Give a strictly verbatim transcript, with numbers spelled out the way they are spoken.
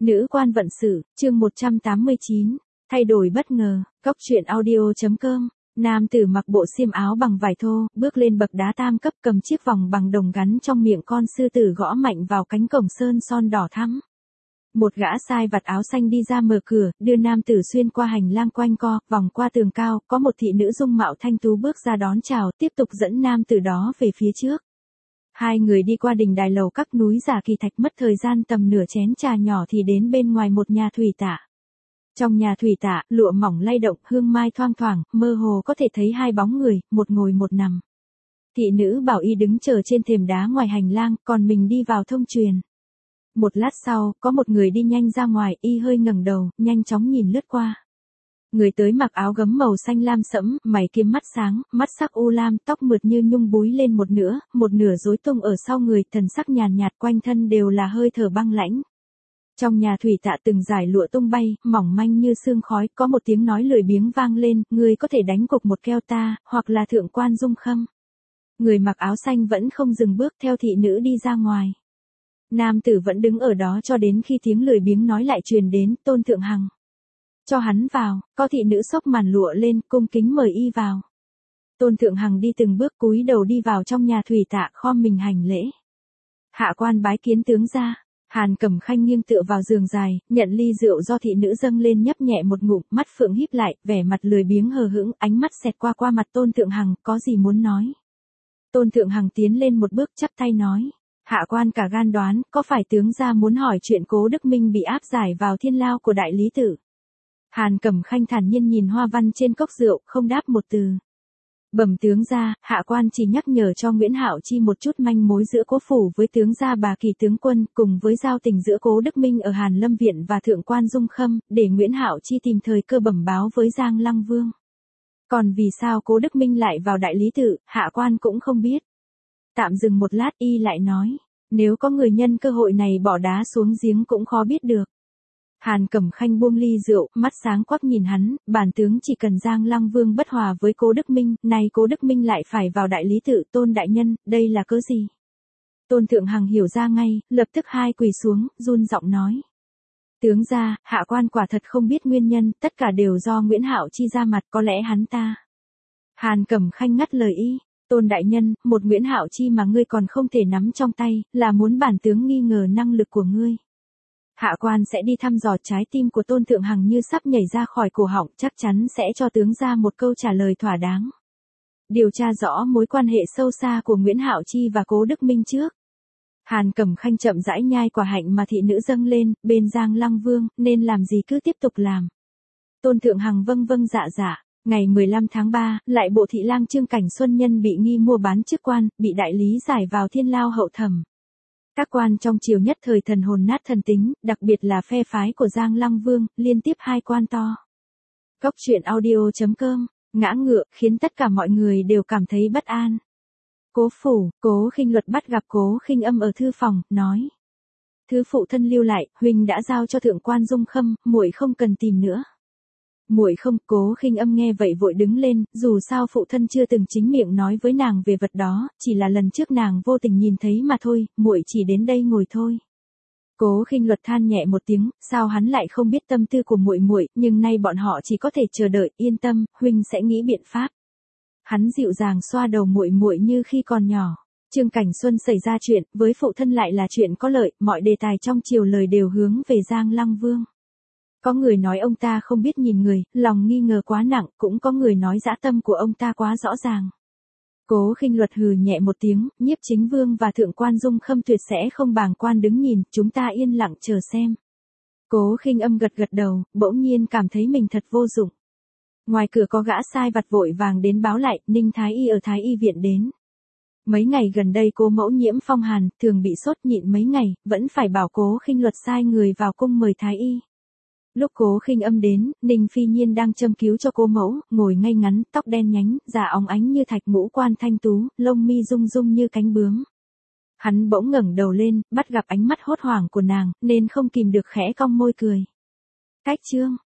Nữ quan vận sự, chương một trăm tám mươi chín, thay đổi bất ngờ, góc truyện audio.com. Nam tử mặc bộ xiêm áo bằng vải thô, bước lên bậc đá tam cấp, cầm chiếc vòng bằng đồng gắn trong miệng con sư tử, gõ mạnh vào cánh cổng sơn son đỏ thắm. Một gã sai vặt áo xanh đi ra mở cửa, đưa nam tử xuyên qua hành lang quanh co, vòng qua tường cao, có một thị nữ dung mạo thanh tú bước ra đón chào, tiếp tục dẫn nam tử đó về phía trước. Hai người đi qua đình đài lầu các núi giả kỳ thạch, mất thời gian tầm nửa chén trà nhỏ thì đến bên ngoài một nhà thủy tạ. Trong nhà thủy tạ, lụa mỏng lay động, hương mai thoang thoảng, mơ hồ có thể thấy hai bóng người, một ngồi một nằm. Thị nữ bảo y đứng chờ trên thềm đá ngoài hành lang, còn mình đi vào thông truyền. Một lát sau, có một người đi nhanh ra ngoài, y hơi ngẩng đầu, nhanh chóng nhìn lướt qua. Người tới mặc áo gấm màu xanh lam sẫm, mày kiếm mắt sáng, mắt sắc u lam, tóc mượt như nhung búi lên một nửa, một nửa rối tung ở sau người, thần sắc nhàn nhạt, quanh thân đều là hơi thở băng lãnh. Trong nhà thủy tạ từng dải lụa tung bay, mỏng manh như sương khói, có một tiếng nói lười biếng vang lên, ngươi có thể đánh cục một keo ta, hoặc là thượng quan Dung Khâm. Người mặc áo xanh vẫn không dừng bước, theo thị nữ đi ra ngoài. Nam tử vẫn đứng ở đó cho đến khi tiếng lười biếng nói lại truyền đến, Tôn Thượng Hằng. Cho hắn vào, có thị nữ xốc màn lụa lên, cung kính mời y vào. Tôn Thượng Hằng đi từng bước, cúi đầu đi vào trong nhà thủy tạ, khom mình hành lễ. Hạ quan bái kiến tướng gia. Hàn Cẩm Khanh nghiêng tựa vào giường dài, nhận ly rượu do thị nữ dâng lên, nhấp nhẹ một ngụm, mắt phượng híp lại, vẻ mặt lười biếng hờ hững, ánh mắt xẹt qua qua mặt Tôn Thượng Hằng, có gì muốn nói. Tôn Thượng Hằng tiến lên một bước, chắp tay nói. Hạ quan cả gan đoán, có phải tướng gia muốn hỏi chuyện Cố Đức Minh bị áp giải vào thiên lao của đại lý tự? Hàn Cẩm Khanh thản nhiên nhìn hoa văn trên cốc rượu, không đáp một từ. Bẩm tướng gia, hạ quan chỉ nhắc nhở cho Nguyễn Hạo Chi một chút manh mối giữa Cố phủ với tướng gia bà Kỳ tướng quân, cùng với giao tình giữa Cố Đức Minh ở Hàn Lâm viện và thượng quan Dung Khâm, để Nguyễn Hạo Chi tìm thời cơ bẩm báo với Giang Lăng Vương. Còn vì sao Cố Đức Minh lại vào đại lý tự, hạ quan cũng không biết. Tạm dừng một lát, y lại nói, nếu có người nhân cơ hội này bỏ đá xuống giếng cũng khó biết được. Hàn Cẩm Khanh buông ly rượu, mắt sáng quắc nhìn hắn, bản tướng chỉ cần Giang Lăng Vương bất hòa với Cố Đức Minh, nay Cố Đức Minh lại phải vào đại lý tự, Tôn đại nhân, đây là cớ gì? Tôn Thượng Hằng hiểu ra ngay, lập tức hai quỳ xuống, run giọng nói. Tướng gia, hạ quan quả thật không biết nguyên nhân, tất cả đều do Nguyễn Hạo Chi ra mặt, có lẽ hắn ta. Hàn Cẩm Khanh ngắt lời y. Tôn đại nhân, một Nguyễn Hạo Chi mà ngươi còn không thể nắm trong tay, là muốn bản tướng nghi ngờ năng lực của ngươi. Hạ quan sẽ đi thăm dò trái tim của Tôn Thượng Hằng như sắp nhảy ra khỏi cổ họng, chắc chắn sẽ cho tướng gia một câu trả lời thỏa đáng. Điều tra rõ mối quan hệ sâu xa của Nguyễn Hạo Chi và Cố Đức Minh trước. Hàn Cẩm Khanh chậm rãi nhai quả hạnh mà thị nữ dâng lên, bên Giang Lăng Vương, nên làm gì cứ tiếp tục làm. Tôn Thượng Hằng vâng vâng dạ dạ. Ngày mười lăm tháng ba, lại bộ thị lang Trương Cảnh Xuân Nhân bị nghi mua bán chức quan, bị đại lý giải vào thiên lao hậu thẩm. Các quan trong triều nhất thời thần hồn nát thần tính, đặc biệt là phe phái của Giang Lăng Vương, liên tiếp hai quan to. Góc truyện audio.com, ngã ngựa, khiến tất cả mọi người đều cảm thấy bất an. Cố phủ, Cố Khinh Luật bắt gặp Cố Khinh Âm ở thư phòng, nói. Thứ phụ thân lưu lại, huynh đã giao cho thượng quan Dung Khâm, muội không cần tìm nữa. Muội không, Cố Khinh Âm nghe vậy vội đứng lên, dù sao phụ thân chưa từng chính miệng nói với nàng về vật đó, chỉ là lần trước nàng vô tình nhìn thấy mà thôi, muội chỉ đến đây ngồi thôi. Cố Khinh Luật than nhẹ một tiếng, sao hắn lại không biết tâm tư của muội muội, nhưng nay bọn họ chỉ có thể chờ đợi, yên tâm, huynh sẽ nghĩ biện pháp. Hắn dịu dàng xoa đầu muội muội như khi còn nhỏ. Trương Cảnh Xuân xảy ra chuyện, với phụ thân lại là chuyện có lợi, mọi đề tài trong triều lời đều hướng về Giang Lăng Vương. Có người nói ông ta không biết nhìn người, lòng nghi ngờ quá nặng, cũng có người nói dã tâm của ông ta quá rõ ràng. Cố Khinh Luật hừ nhẹ một tiếng, Nhiếp Chính Vương và thượng quan Dung Khâm tuyệt sẽ không bàng quan đứng nhìn, chúng ta yên lặng chờ xem. Cố Khinh Âm gật gật đầu, bỗng nhiên cảm thấy mình thật vô dụng. Ngoài cửa có gã sai vặt vội vàng đến báo lại, Ninh Thái Y ở Thái Y viện đến. Mấy ngày gần đây Cố mẫu nhiễm phong hàn, thường bị sốt, nhịn mấy ngày, vẫn phải bảo Cố Khinh Luật sai người vào cung mời Thái Y. Lúc Cố Khinh Âm đến, Ninh Phi Nhiên đang châm cứu cho Cố mẫu, ngồi ngay ngắn, tóc đen nhánh, da óng ánh như thạch, ngũ quan thanh tú, lông mi rung rung như cánh bướm. Hắn bỗng ngẩng đầu lên, bắt gặp ánh mắt hốt hoảng của nàng, nên không kìm được khẽ cong môi cười. Cách chương,